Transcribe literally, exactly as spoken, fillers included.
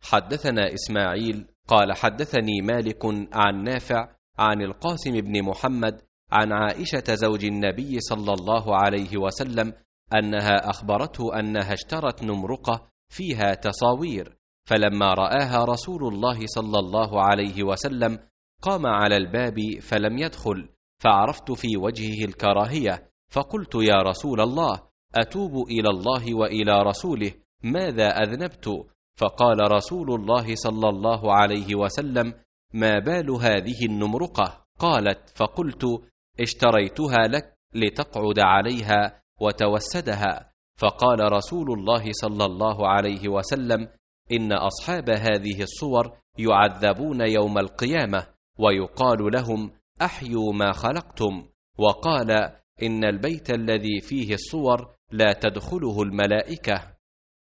حدثنا إسماعيل قال حدثني مالك عن نافع عن القاسم بن محمد عن عائشة زوج النبي صلى الله عليه وسلم أنها أخبرته أنها اشترت نمرقة فيها تصاوير، فلما رآها رسول الله صلى الله عليه وسلم قام على الباب فلم يدخل، فعرفت في وجهه الكراهية، فقلت يا رسول الله أتوب إلى الله وإلى رسوله، ماذا أذنبت؟ فقال رسول الله صلى الله عليه وسلم ما بال هذه النمرقة؟ قالت فقلت اشتريتها لك لتقعد عليها وتوسدها، فقال رسول الله صلى الله عليه وسلم إن أصحاب هذه الصور يعذبون يوم القيامة ويقال لهم أحيوا ما خلقتم، وقال إن البيت الذي فيه الصور لا تدخله الملائكة.